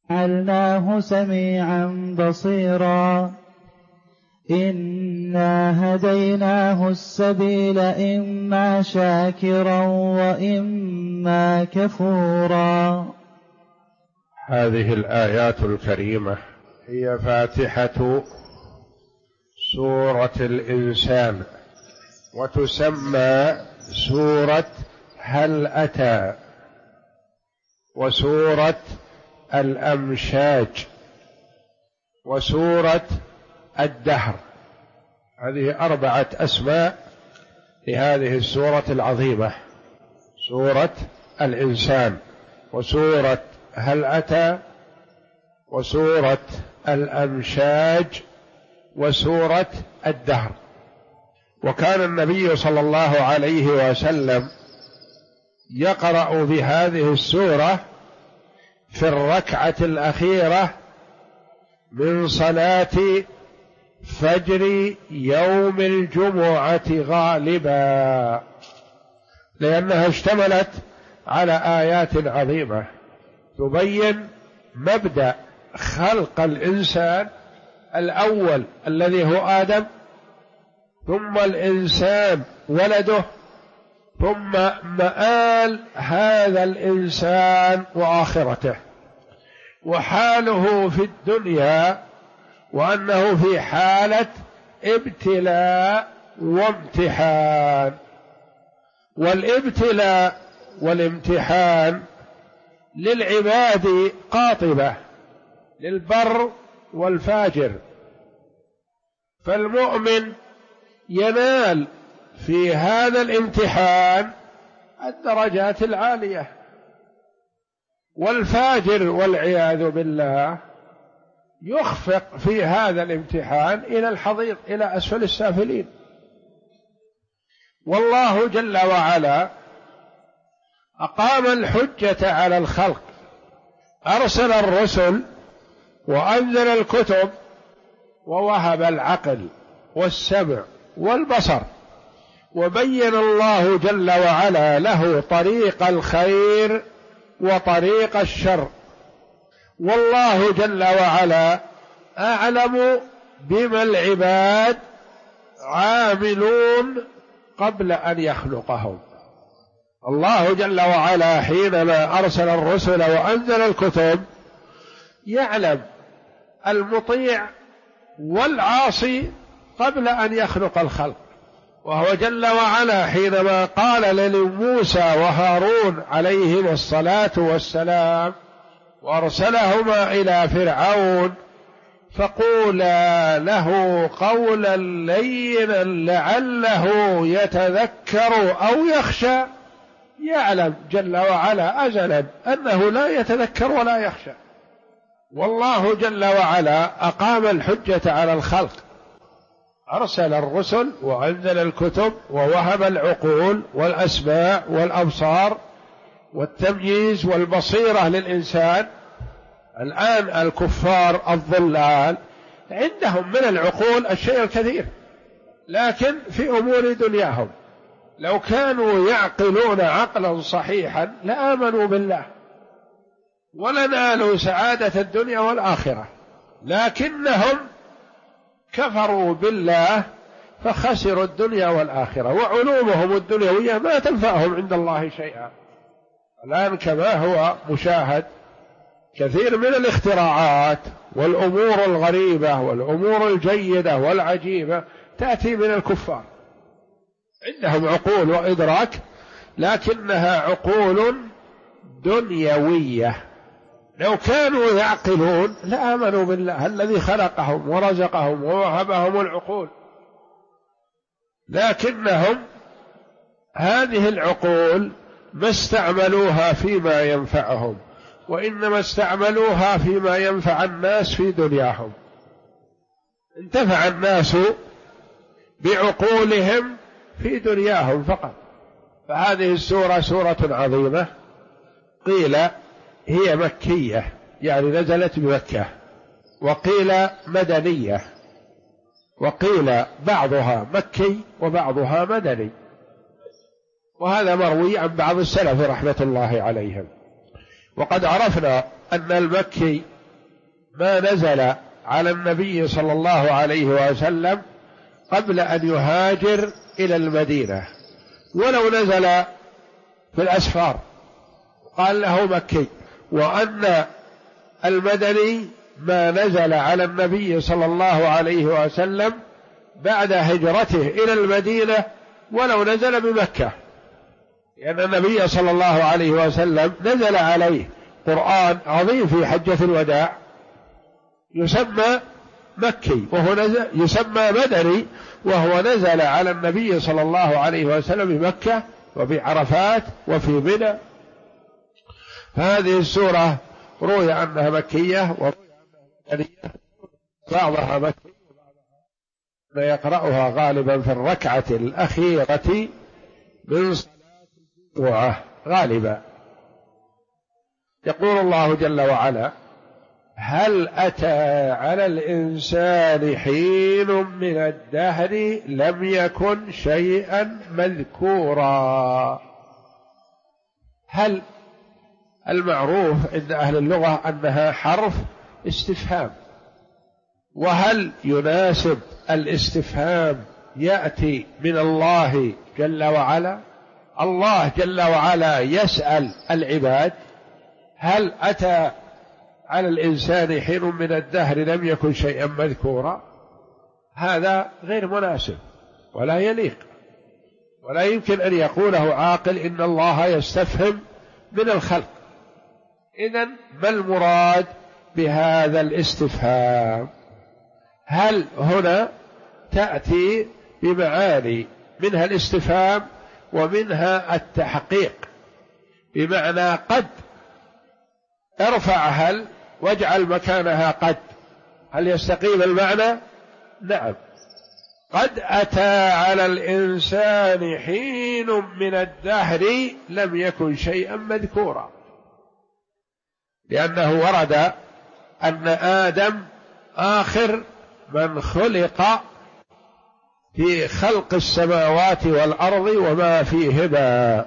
جعلناه سميعا بصيرا إنا هديناه السبيل إما شاكرا وإما كفورا. هذه الآيات الكريمة هي فاتحة سورة الإنسان، وتسمى سورة هل أتى، وسورة الأمشاج، وسورة الدهر. هذه 4 أسماء لهذه السورة العظيمة: سورة الإنسان، وسورة هل أتى، وسورة الأمشاج، وسورة الدهر. وكان النبي صلى الله عليه وسلم يقرأ بهذه السورة في الركعة الأخيرة من صلاة فجر يوم الجمعة غالبا، لأنها اشتملت على آيات عظيمة تبين مبدأ خلق الإنسان الأول الذي هو آدم، ثم الإنسان ولده، ثم مآل هذا الإنسان وآخرته، وحاله في الدنيا، وأنه في حالة ابتلاء وامتحان. والابتلاء والامتحان للعباد قاطبة، للبر والفاجر. فالمؤمن ينال في هذا الامتحان الدرجات العالية، والفاجر والعياذ بالله يخفق في هذا الامتحان إلى الحضيض، إلى أسفل السافلين. والله جل وعلا أقام الحجة على الخلق، أرسل الرسل وأنزل الكتب، ووهب العقل والسمع والبصر، وبين الله جل وعلا له طريق الخير وطريق الشر. والله جل وعلا أعلم بما العباد عاملون قبل أن يخلقهم. الله جل وعلا حينما أرسل الرسل وأنزل الكتب يعلم المطيع والعاصي قبل أن يخلق الخلق. وهو جل وعلا حينما قال لموسى وهارون عليهما الصلاة والسلام وأرسلهما إلى فرعون: فقولا له قولا لينا لعله يتذكر أو يخشى، يعلم جل وعلا أزلا أنه لا يتذكر ولا يخشى. والله جل وعلا أقام الحجة على الخلق، أرسل الرسل وأنزل الكتب ووهب العقول والأسماع والأبصار والتمييز والبصيرة للإنسان. الآن الكفار الضلال عندهم من العقول الشيء الكثير، لكن في أمور دنياهم لو كانوا يعقلون عقلا صحيحا لآمنوا بالله ولنالوا سعادة الدنيا والآخرة، لكنهم كفروا بالله فخسروا الدنيا والآخرة، وعلومهم الدنيوية ما تنفعهم عند الله شيئا. الآن كما هو مشاهد كثير من الاختراعات والأمور الغريبة والأمور الجيدة والعجيبة تأتي من الكفار، عندهم عقول وإدراك لكنها عقول دنيوية. لو كانوا يعقلون لآمنوا بالله الذي خلقهم ورزقهم ووهبهم العقول، لكنهم هذه العقول ما استعملوها فيما ينفعهم، وإنما استعملوها فيما ينفع الناس في دنياهم. انتفع الناس بعقولهم في دنياهم فقط. فهذه السورة سورة عظيمة، قيل هي مكية يعني نزلت بمكة، وقيل مدنية، وقيل بعضها مكي وبعضها مدني، وهذا مروي عن بعض السلف رحمة الله عليهم. وقد عرفنا أن المكي ما نزل على النبي صلى الله عليه وسلم قبل أن يهاجر إلى المدينة، ولو نزل في الأسفار قال له مكي، وأن المدني ما نزل على النبي صلى الله عليه وسلم بعد هجرته إلى المدينة ولو نزل بمكة، لأن النبي صلى الله عليه وسلم نزل عليه قرآن عظيم في حجة الوداع يسمى مكي، وهو يسمى مدني، وهو نزل على النبي صلى الله عليه وسلم بمكة وبعرفات وفي منى. فهذه السورة روي أنها مكية وروي أنها مدنية، بعضها مكي وبعضها يقرأها غالبا في الركعة الأخيرة من صلاة الجمعة غالبا. يقول الله جل وعلا: هل أتى على الإنسان حين من الدهر لم يكن شيئا مذكورا. هل المعروف عند أهل اللغة أنها حرف استفهام، وهل يناسب الاستفهام يأتي من الله جل وعلا؟ الله جل وعلا يسأل العباد: هل أتى على الإنسان حين من الدهر لم يكن شيئا مذكورا؟ هذا غير مناسب ولا يليق، ولا يمكن أن يقوله عاقل إن الله يستفهم من الخلق. إذن ما المراد بهذا الاستفهام؟ هل هنا تأتي بمعاني، منها الاستفهام ومنها التحقيق، بمعنى قد ارفع هل واجعل مكانها قد، هل يستقيم المعنى؟ نعم. قد أتى على الإنسان حين من الدهر لم يكن شيئا مذكورا، لأنه ورد أن آدم آخر من خلق في خلق السماوات والأرض وما فيهما،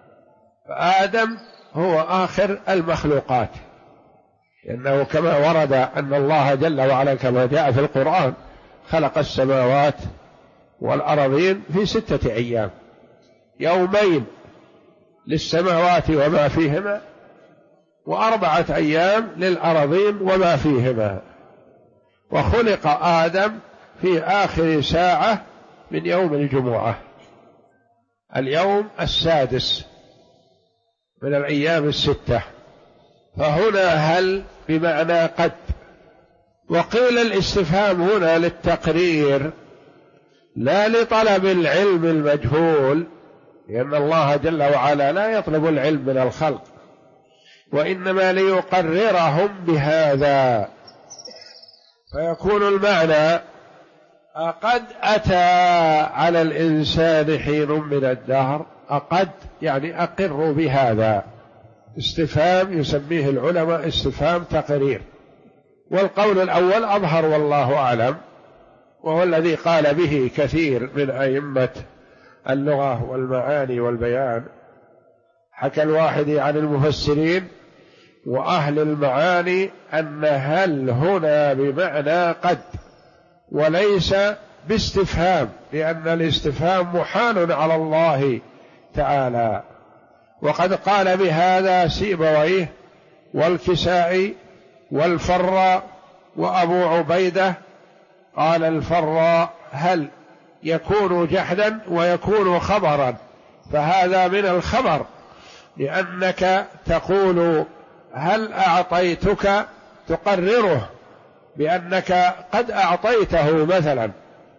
فآدم هو آخر المخلوقات، لأنه كما ورد أن الله جل وعلا كما جاء في القرآن خلق السماوات والأرضين في 6 أيام، يومين للسماوات وما فيهما، و4 أيام للأرضين وما فيهما، وخلق آدم في آخر ساعة من يوم الجمعة، اليوم السادس من الأيام 6. فهنا هل بمعنى قد. وقيل الاستفهام هنا للتقرير لا لطلب العلم المجهول، لأن الله جل وعلا لا يطلب العلم من الخلق، وإنما ليقررهم بهذا. فيكون المعنى: أقد أتى على الإنسان حين من الدهر، أقد يعني أقر بهذا. استفهام يسميه العلماء استفهام تقرير، والقول الأول أظهر والله أعلم، وهو الذي قال به كثير من أئمة اللغة والمعاني والبيان. حكى الواحدي عن المفسرين وأهل المعاني أن هل هنا بمعنى قد وليس باستفهام، لأن الاستفهام محال على الله تعالى. وقد قال بهذا سيبويه والكسائي والفراء وأبو عبيدة. قال الفراء: هل يكون جحدا ويكون خبرا، فهذا من الخبر، لأنك تقول هل أعطيتك، تقرره بأنك قد أعطيته. مثلا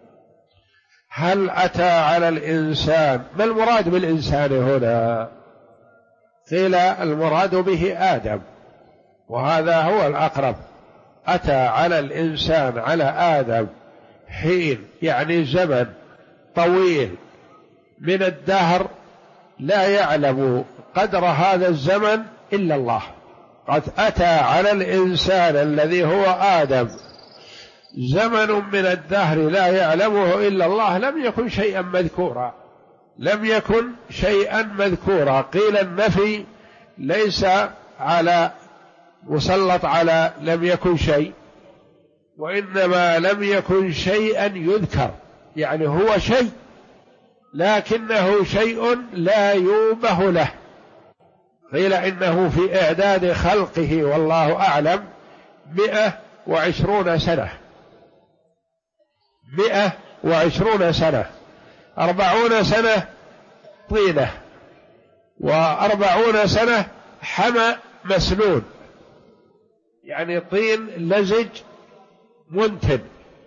هل أتى على الإنسان، ما المراد بالإنسان هنا؟ قيل المراد به آدم، وهذا هو الأقرب. أتى على الإنسان على آدم حين يعني زمن طويل من الدهر لا يعلم قدر هذا الزمن إلا الله. قد أتى على الإنسان الذي هو آدم زمن من الدهر لا يعلمه إلا الله، لم يكن شيئا مذكورا، لم يكن شيئا مذكورا. قيل النفي ليس على مسلط على لم يكن شيء، وإنما لم يكن شيئا يذكر، يعني هو شيء لكنه شيء لا يوبه له. قيل إنه في إعداد خلقه والله أعلم 120 سنة، 120 سنة، 40 سنة طينة، و40 سنة حمى مسنون، يعني طين لزج منتن،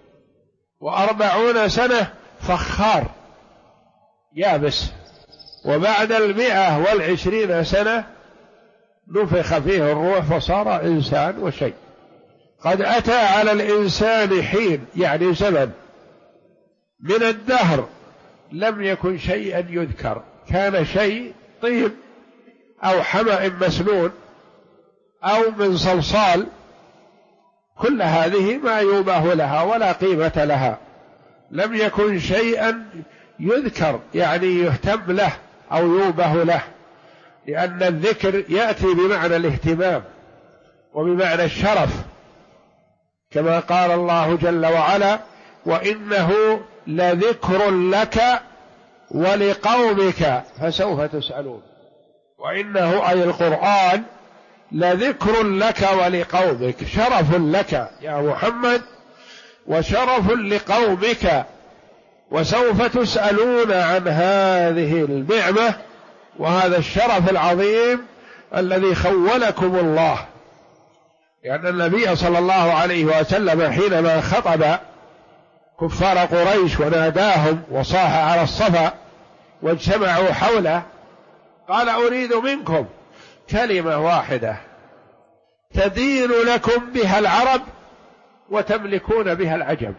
و40 سنة فخار يابس، وبعد 120 سنة نفخ فيه الروح فصار إنسان وشيء. قد أتى على الإنسان حين، يعني زمن من الدهر لم يكن شيئا يذكر، كان شيء طيب أو حمأ مسنون أو من صلصال، كل هذه ما يوبه لها ولا قيمة لها، لم يكن شيئا يذكر يعني يهتم له أو يوبه له، لأن الذكر يأتي بمعنى الاهتمام وبمعنى الشرف، كما قال الله جل وعلا: وإنه لذكر لك ولقومك فسوف تسألون. وإنه أي القرآن لذكر لك ولقومك، شرف لك يا محمد وشرف لقومك، وسوف تسألون عن هذه النعمة وهذا الشرف العظيم الذي خولكم الله. لأن النبي صلى الله عليه وسلم حينما خطب كفار قريش وناداهم وصاح على الصفا واجتمعوا حوله قال: أريد منكم كلمة واحدة تدين لكم بها العرب وتملكون بها العجم.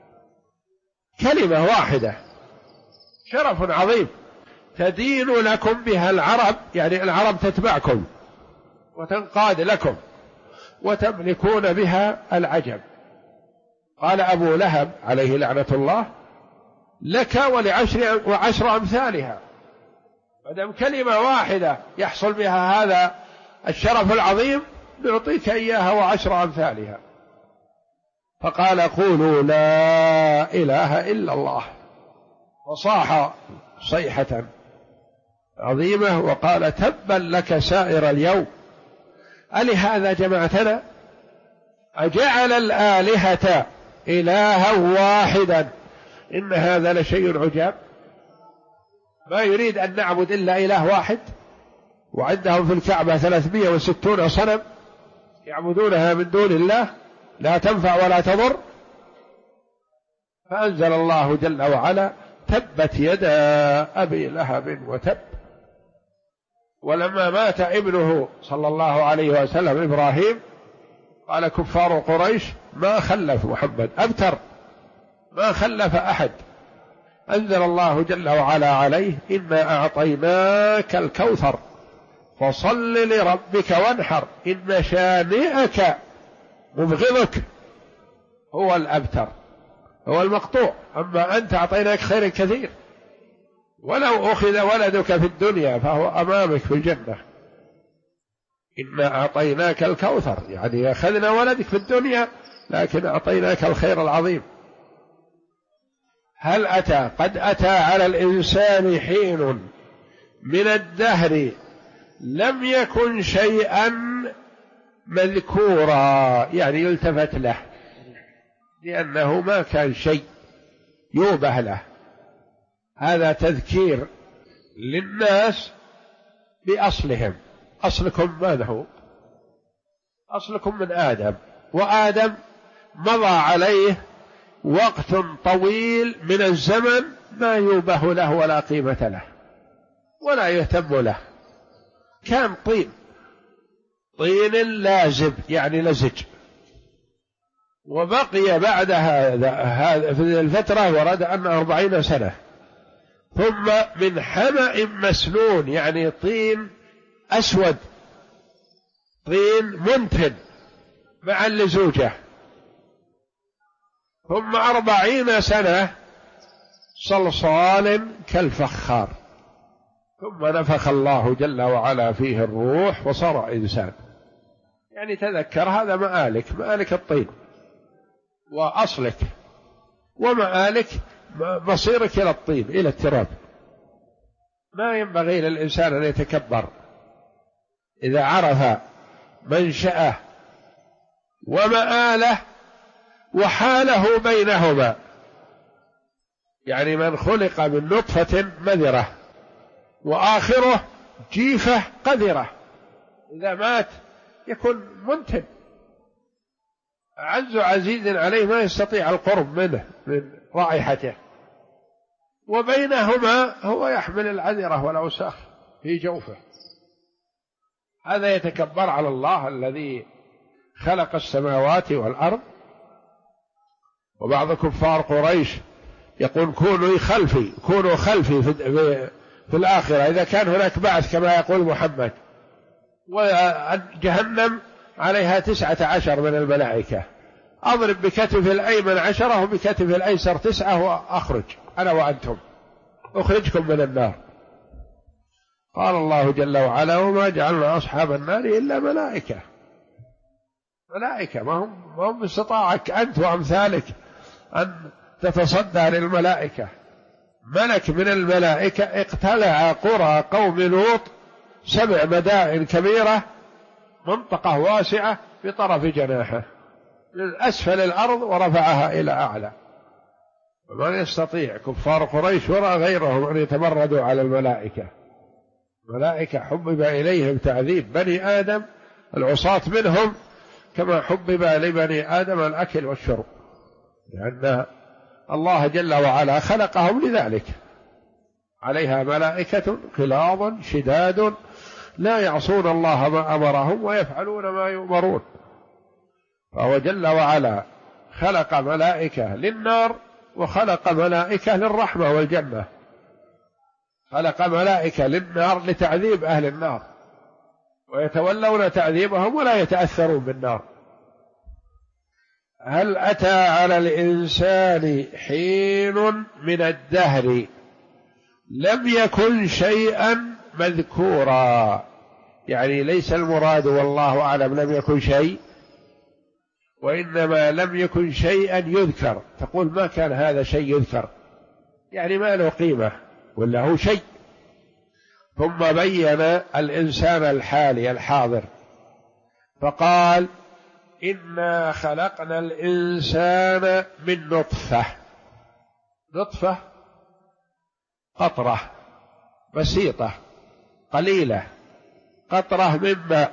كلمة واحدة، شرف عظيم، تدين لكم بها العرب، يعني العرب تتبعكم وتنقاد لكم، وتملكون بها العجم. قال أبو لهب عليه لعنة الله: لك وعشر أمثالها. مادام كلمة واحدة يحصل بها هذا الشرف العظيم نعطيك إياها وعشر أمثالها. فقال: قولوا لا إله إلا الله. وصاح صيحة عظيمة وقال: تبا لك سائر اليوم ألهذا جمعتنا؟ أجعل الآلهة إلها واحدا إن هذا لشيء عجاب. ما يريد أن نعبد إلا إله واحد، وعندهم في الكعبة 360 صنم يعبدونها من دون الله لا تنفع ولا تضر. فأنزل الله جل وعلا: تبت يدا أبي لهب وتب. ولما مات ابنه صلى الله عليه وسلم إبراهيم قال كفار قريش: ما خلف محمد، أبتر، ما خلف أحد. أنزل الله جل وعلا عليه: إنا أعطيناك الكوثر فصل لربك وانحر إن شانئك مبغضك هو الأبتر، هو المقطوع، أما أنت أعطيناك خير كثير، ولو أخذ ولدك في الدنيا فهو أمامك في الجنة. إنا أعطيناك الكوثر، يعني أخذنا ولدك في الدنيا لكن أعطيناك الخير العظيم. هل أتى قد أتى على الإنسان حين من الدهر لم يكن شيئا مذكورا، يعني يلتفت له، لأنه ما كان شيء يوبه له. هذا تذكير للناس بأصلهم. أصلكم ماذا هو؟ أصلكم من آدم، وآدم مضى عليه وقت طويل من الزمن ما يوبه له ولا قيمة له ولا يهتم له. كان طين لازب يعني لزج، وبقي بعد هذا في الفترة ورد أن 40 سنة، ثم من حمأ مسنون يعني طين أسود، طين منتن مع اللزوجة، ثم 40 سنة صلصال كالفخار، ثم نفخ الله جل وعلا فيه الروح وصار إنسان. يعني تذكر هذا مآلك الطين، وأصلك ومآلك مصيرك إلى الطين، إلى التراب. ما ينبغي للإنسان أن يتكبر إذا عرف منشأه ومآله وحاله بينهما. يعني من خلق من نطفة مذرة وآخره جيفة قذرة، إذا مات يكون منتن، أعز عزيز عليه ما يستطيع القرب منه من رائحته، وبينهما هو يحمل العذرة والأوساخ في جوفه. هذا يتكبر على الله الذي خلق السماوات والأرض. وبعض كفار قريش يقول كونوا خلفي في الآخرة إذا كان هناك بعث كما يقول محمد. وجهنم عليها 19 من الملائكة، أضرب بكتف الأيمن 10 وبكتف الأيسر 9 وأخرج أنا وأنتم، أخرجكم من النار. قال الله جل وعلا: وما جعلنا أصحاب النار إلا ملائكة. ملائكة، ما هم باستطاعك أنت وأمثالك أن تتصدى للملائكة. ملك من الملائكة اقتلع قرى قوم لوط 7 مدائن كبيرة، منطقة واسعة بطرف جناحه من أسفل الأرض ورفعها إلى أعلى. وما يستطيع كفار قريش ولا غيرهم أن يتمردوا على الملائكة. الملائكة حبب إليهم تعذيب بني آدم العصاة منهم كما حبب لبني آدم الأكل والشرب، لأن الله جل وعلا خلقهم لذلك. عليها ملائكة غلاظ شداد لا يعصون الله ما أمرهم ويفعلون ما يؤمرون. فهو جل وعلا خلق ملائكة للنار وخلق ملائكة للرحمة والجنة. خلق ملائكة للنار لتعذيب أهل النار ويتولون تعذيبهم ولا يتأثرون بالنار. هل أتى على الإنسان حين من الدهر لم يكن شيئا مذكورا؟ يعني ليس المراد والله أعلم لم يكن شيء، وإنما لم يكن شيئا يذكر. تقول ما كان هذا شيء يذكر، يعني ما له قيمة ولا هو شيء. ثم بين الإنسان الحالي الحاضر فقال: إنا خلقنا الإنسان من نطفة. نطفة قطرة بسيطة قليلة، قطرة من ماء.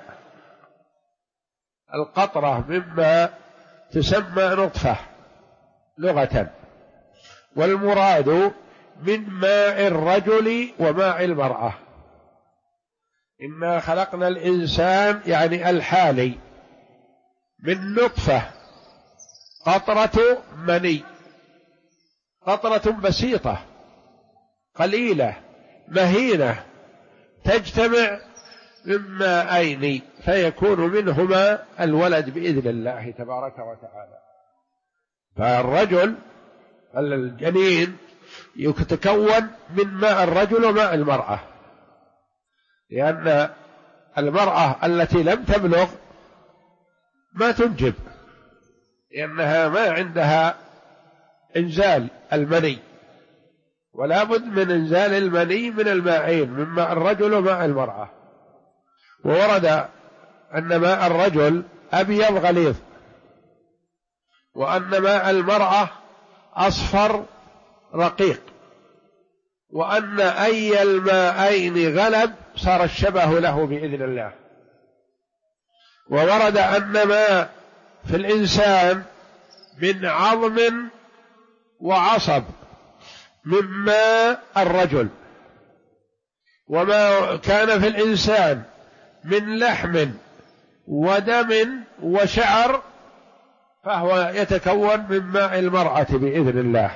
القطرة من ماء تسمى نطفة لغة، والمراد من ماء الرجل وماء المرأة. إنا خلقنا الإنسان يعني الحالي من نطفة، قطرة مني، قطرة بسيطة قليلة مهينة تجتمع من ماءين فيكون منهما الولد بإذن الله تبارك وتعالى. فالرجل الجنين يتكون من ماء الرجل وماء المرأة، لأن المرأة التي لم تبلغ ما تنجب، لأنها ما عندها إنزال المني، ولا بد من إنزال المني من الماءين، من ماء الرجل وماء المرأة. وورد أن ماء الرجل أبيض غليظ، وأن ماء المرأة أصفر رقيق، وأن أي الماءين غلب صار الشبه له بإذن الله. وورد أن ما في الإنسان من عظم وعصب من ماء الرجل، وما كان في الإنسان من لحم ودم وشعر فهو يتكون من ماء المرأة بإذن الله.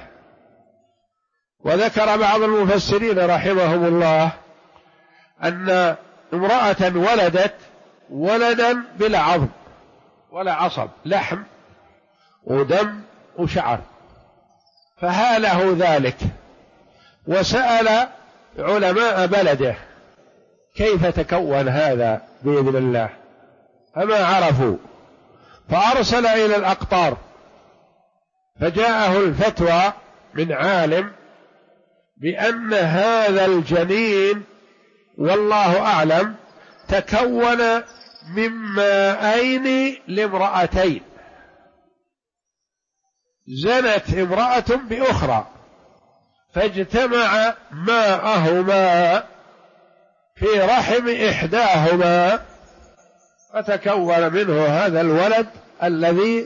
وذكر بعض المفسرين رحمهم الله أن امرأة ولدت ولدا بلا عظم ولا عصب، لحم ودم وشعر، فهاله ذلك وسأل علماء بلده كيف تكون هذا بإذن الله، فما عرفوا، فأرسل إلى الأقطار فجاءه الفتوى من عالم بأن هذا الجنين والله أعلم تكون من ماءين لامرأتين، زنت امرأة بأخرى فاجتمع ماءهما في رحم إحداهما فتكون منه هذا الولد الذي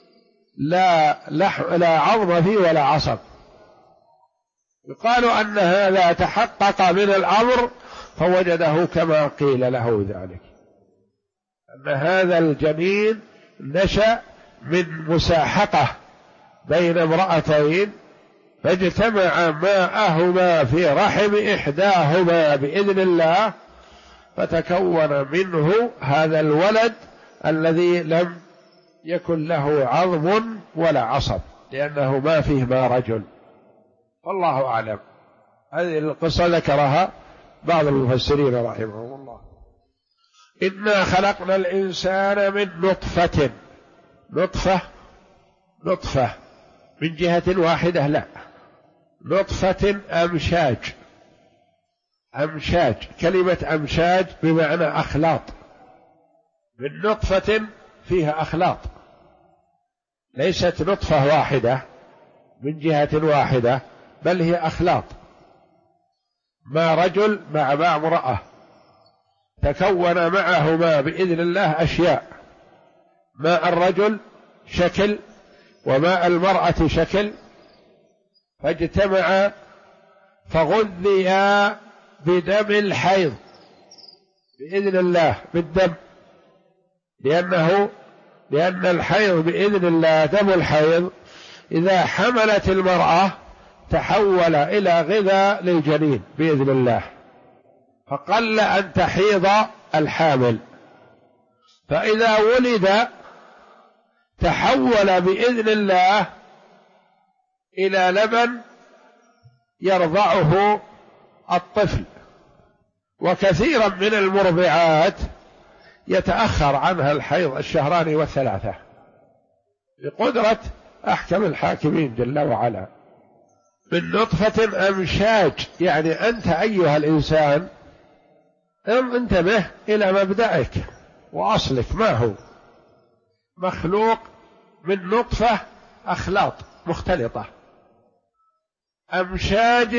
لا عظم فيه ولا عصب. يقال أن هذا تحقق من الأمر فوجده كما قيل له ذلك، أن هذا الجنين نشأ من مساحقة بين امرأتين فاجتمع ماءهما في رحم إحداهما بإذن الله فتكون منه هذا الولد الذي لم يكن له عظم ولا عصب لأنه ما فيه ما رجل. والله أعلم. هذه القصة ذكرها بعض المفسرين رحمهم الله. إنا خلقنا الإنسان من نطفة من جهة واحدة، لا، نطفة أمشاج. كلمة أمشاج بمعنى أخلاط، من نطفة فيها أخلاط، ليست نطفة واحدة من جهة واحدة بل هي أخلاط، ما رجل مع امرأة تكون معهما بإذن الله أشياء، ماء الرجل شكل وماء المرأة شكل، فاجتمع فغذيا بدم الحيض بإذن الله، بالدم، لأن الحيض بإذن الله دم الحيض إذا حملت المرأة تحول إلى غذاء للجنين بإذن الله، فقل أن تحيض الحامل، فإذا ولد تحول بإذن الله إلى لبن يرضعه الطفل. وكثيرا من المرضعات يتأخر عنها الحيض 2 و3 بقدرة أحكم الحاكمين جل وعلا. من نطفة أمشاج، يعني أنت أيها الإنسان انتبه إلى مبدأك وأصلك، ما هو مخلوق من نطفة أخلاط مختلطة، أمشاج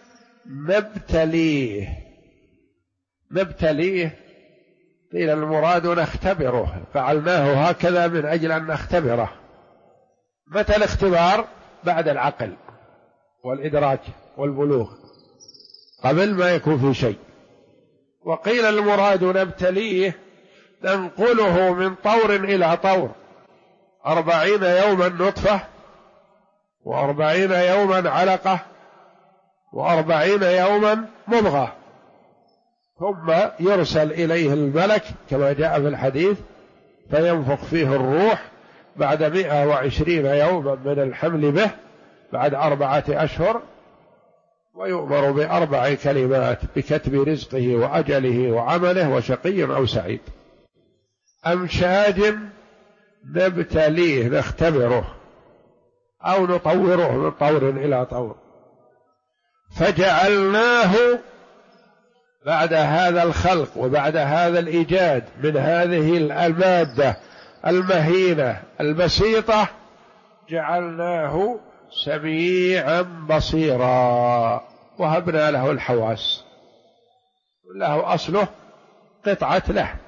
نبتليه قيل المراد نختبره، فعلناه هكذا من أجل أن نختبره. متى الاختبار؟ بعد العقل والإدراك والبلوغ، قبل ما يكون في شيء. وقيل المراد نبتليه ننقله من طور إلى طور، 40 يوما نطفة، 40 يوما علقة، 40 يوما مضغة، ثم يرسل إليه الملك كما جاء في الحديث فينفخ فيه الروح بعد 120 يوما من الحمل به بعد 4 أشهر، ويؤمر ب4 كلمات بكتب رزقه وأجله وعمله وشقي أو سعيد. أمشاج نبتليه نختبره أو نطوره من طور إلى طور، فجعلناه بعد هذا الخلق وبعد هذا الإيجاد من هذه المادة المهينة البسيطة جعلناه سميعا بصيرا، وهبنا له الحواس. له أصله قطعة لحم،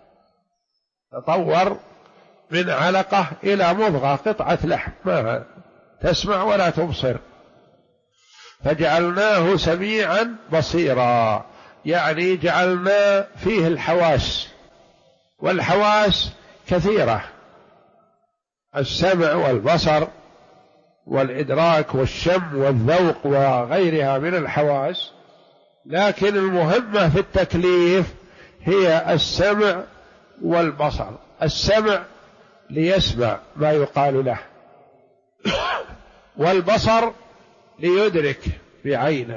تطور من علقة إلى مضغة، قطعة لحم ما تسمع ولا تبصر. فجعلناه سميعا بصيرا، يعني جعلنا فيه الحواس، والحواس كثيرة، السمع والبصر والإدراك والشم والذوق وغيرها من الحواس، لكن المهمة في التكليف هي السمع والبصر. السمع ليسمع ما يقال له، والبصر ليدرك بعينه،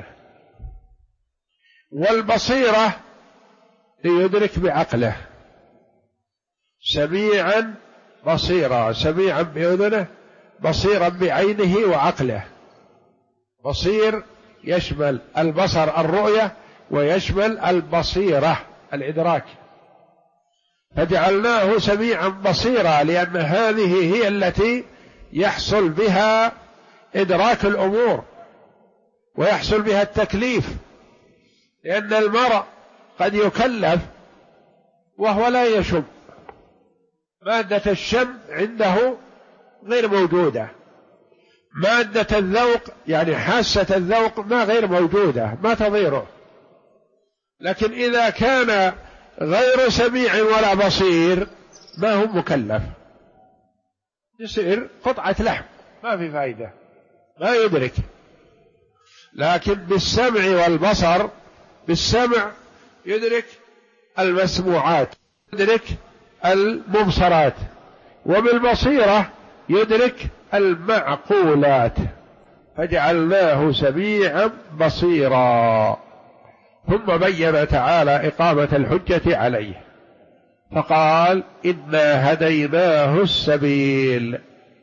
والبصيرة ليدرك بعقله. سميعا بصيرا، سميعا بأذنه بصيرا بعينه وعقله. بصير يشمل البصر الرؤية ويشمل البصيرة الإدراك. فجعلناه سميعا بصيرا لأن هذه هي التي يحصل بها إدراك الأمور ويحصل بها التكليف، لأن المرء قد يكلف وهو لا يشم، مادة الشم عنده غير موجودة، مادة الذوق يعني حاسة الذوق ما غير موجودة ما تضيره. لكن إذا كان غير سميع ولا بصير ما هو مكلف، يصير قطعة لحم ما في فائدة، ما يدرك. لكن بالسمع والبصر، بالسمع يدرك المسموعات، يدرك المبصرات، وبالبصيرة يدرك المعقولات. فجعلناه سميعا بصيرا. ثم بين تعالى إقامة الحجة عليه فقال إنا هديناه السبيل.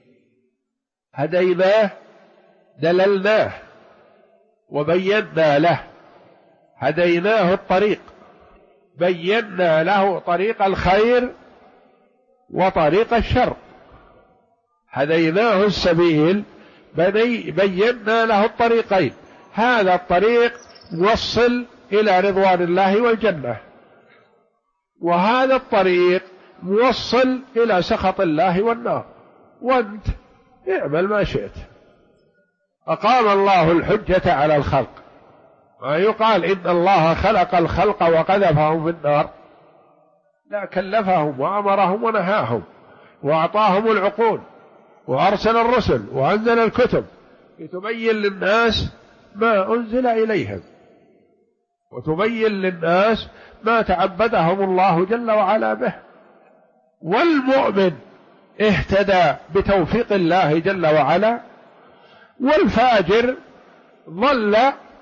هديناه دللناه وبينا له، هديناه الطريق، بينا له طريق الخير وطريق الشر. هديناه السبيل بينا له الطريقين، هذا الطريق موصل إلى رضوان الله والجنة، وهذا الطريق موصل إلى سخط الله والنار، وانت اعمل ما شئت. أقام الله الحجة على الخلق. ما يقال إن الله خلق الخلق وقذفهم في النار، لا، كلفهم وأمرهم ونهاهم وأعطاهم العقول وأرسل الرسل وأنزل الكتب لتبين للناس ما أنزل إليهم وتبين للناس ما تعبدهم الله جل وعلا به. والمؤمن اهتدى بتوفيق الله جل وعلا، والفاجر ضل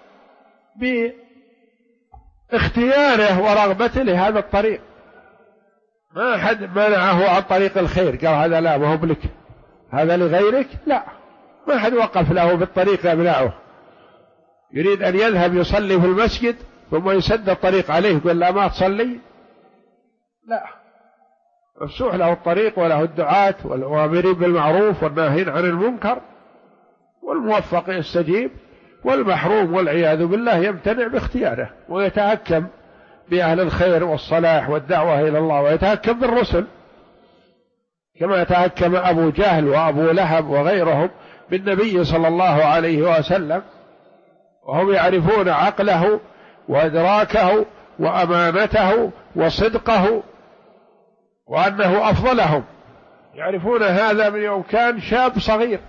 باختياره ورغبته لهذا الطريق. ما حد منعه عن طريق الخير قال هذا لا، ما هو بلك، هذا لغيرك، لا، ما حد وقف له بالطريق يمنعه. يريد أن يذهب يصلي في المسجد ثم يسد الطريق عليه يقول لا ما تصلي، لا، مفتوح له الطريق وله الدعاة والآمرين بالمعروف والناهين عن المنكر، والموفق يستجيب، والمحروم والعياذ بالله يمتنع باختياره ويتهكم بأهل الخير والصلاح والدعوة إلى الله، ويتهكم بالرسل كما يتهكم أبو جهل وأبو لهب وغيرهم بالنبي صلى الله عليه وسلم، وهم يعرفون عقله وإدراكه وأمانته وصدقه وأنه أفضلهم، يعرفون هذا من يوم كان شاب صغير،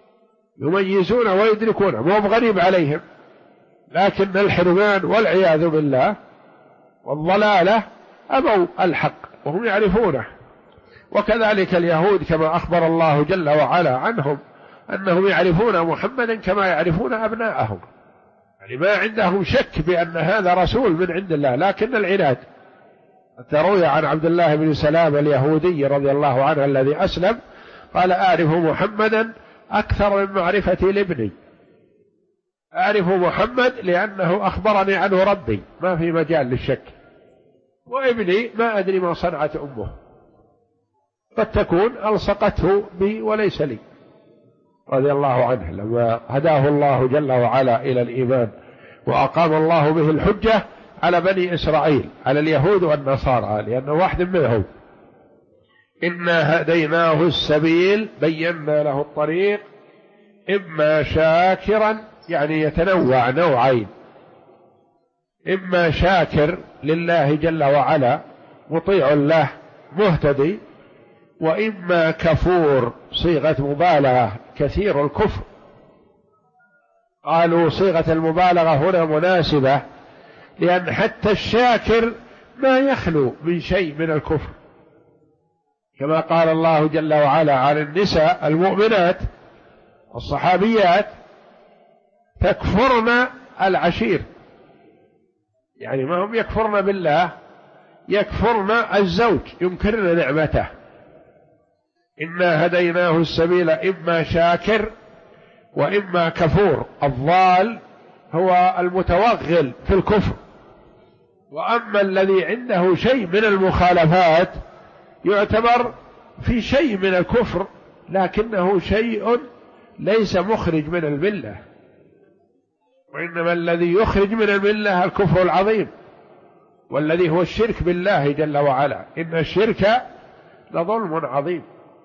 يميزون ويدركون، مو بغريب عليهم. لكن الحرمان والعياذ بالله والضلالة أبوا الحق وهم يعرفونه. وكذلك اليهود كما أخبر الله جل وعلا عنهم أنهم يعرفون محمدا كما يعرفون أبناءهم، يعني ما عندهم شك بأن هذا رسول من عند الله، لكن العناد. روي عن عبد الله بن سلام اليهودي رضي الله عنه الذي أسلم قال أعرف محمدا أكثر من معرفتي لابني، أعرف محمد لأنه أخبرني عنه ربي ما في مجال للشك، وابني ما أدري ما صنعت أمه، قد تكون ألصقته بي وليس لي، رضي الله عنه لما هداه الله جل وعلا إلى الإيمان وأقام الله به الحجة على بني إسرائيل، على اليهود والنصارى، لأنه واحد منهم. إنا هديناه السبيل بينا له الطريق، إما شاكرا يعني يتنوع نوعين، إما شاكر لله جل وعلا مطيع له مهتدي، وإما كفور صيغة مبالغة كثير الكفر. قالوا صيغة المبالغة هنا مناسبة لأن حتى الشاكر ما يخلو من شيء من الكفر، كما قال الله جل وعلا عن النساء المؤمنات الصحابيات تكفرن العشير، يعني ما هم يكفرن بالله، يكفرن الزوج، ينكرن نعمته، إنا هديناه السبيل إما شاكر وإما كفور. الضال هو المتوغل في الكفر، وأما الذي عنده شيء من المخالفات يعتبر في شيء من الكفر لكنه شيء ليس مخرج من الملة، وإنما الذي يخرج من الملة الكفر العظيم والذي هو الشرك بالله جل وعلا. إن الشرك لظلم عظيم.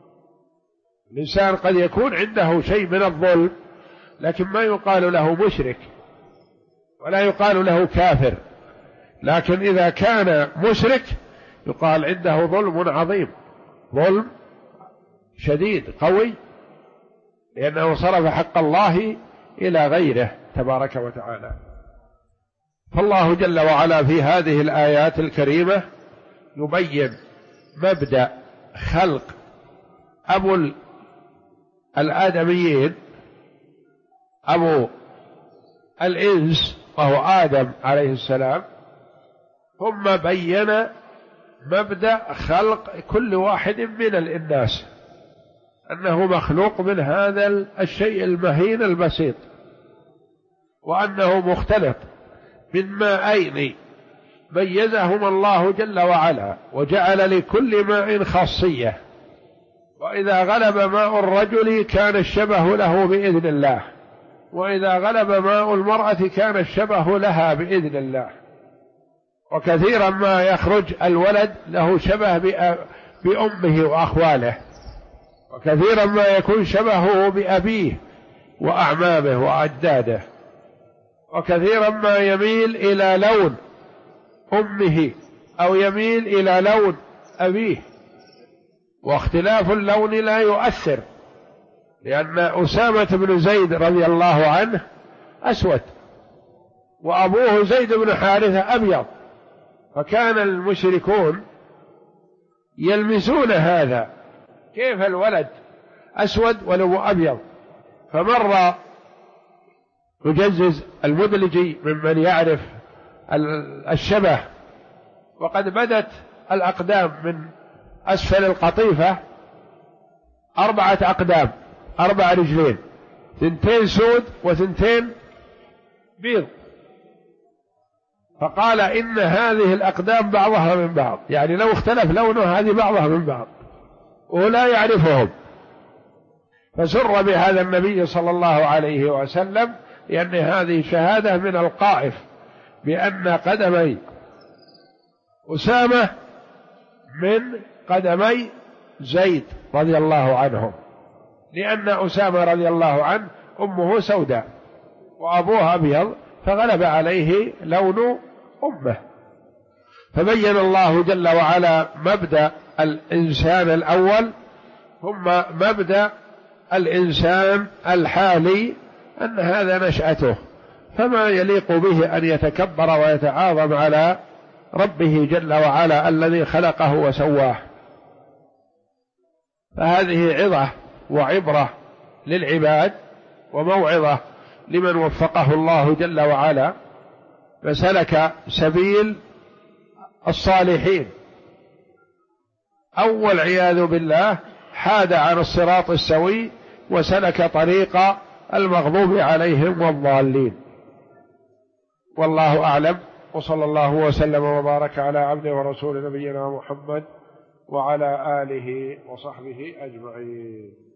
الإنسان قد يكون عنده شيء من الظلم لكن ما يقال له مشرك ولا يقال له كافر، لكن إذا كان مشرك يقال عنده ظلم عظيم، ظلم شديد قوي، لأنه صرف حق الله إلى غيره تبارك وتعالى. فالله جل وعلا في هذه الآيات الكريمة يبين مبدأ خلق أبو الآدميين، أبو الإنس وهو آدم عليه السلام، ثم بين مبدأ خلق كل واحد من الناس أنه مخلوق من هذا الشيء المهين البسيط، وأنه مختلط من ماءين ميزهما الله جل وعلا وجعل لكل ماء خاصية، وإذا غلب ماء الرجل كان الشبه له بإذن الله، وإذا غلب ماء المرأة كان الشبه لها بإذن الله. وكثيرا ما يخرج الولد له شبه بأمه وأخواله، وكثيرا ما يكون شبهه بأبيه وأعمامه وأجداده، وكثيرا ما يميل إلى لون أمه أو يميل إلى لون أبيه، واختلاف اللون لا يؤثر، لأن أسامة بن زيد رضي الله عنه أسود وأبوه زيد بن حارثة أبيض، فكان المشركون يلمسون هذا، كيف الولد أسود ولو أبيض؟ فمر مجزز المدلجي ممن يعرف الشبه، وقد بدت الأقدام من أسفل القطيفة 4 أقدام، 4 رجلين، 2 سود و2 بيض، فقال إن هذه الأقدام بعضها من بعض، يعني لو اختلف لونه هذه بعضها من بعض ولا يعرفهم. فسر بهذا النبي صلى الله عليه وسلم، لأن هذه شهادة من القائف بأن قدمي أسامة من قدمي زيد رضي الله عنهم، لأن أسامة رضي الله عنه أمه سوداء وأبوها أبيض، فغلب عليه لون أمه. فبين الله جل وعلا مبدأ الإنسان الأول، ثم مبدأ الإنسان الحالي، أن هذا نشأته، فما يليق به أن يتكبر ويتعاظم على ربه جل وعلا الذي خلقه وسواه. فهذه عظة وعبرة للعباد وموعظة لمن وفقه الله جل وعلا فسلك سبيل الصالحين، أو والعياذ بالله حاد عن الصراط السوي وسلك طريق المغضوب عليهم والضالين. والله أعلم، وصلى الله وسلم وبارك على عبده ورسول نبينا محمد وعلى آله وصحبه أجمعين.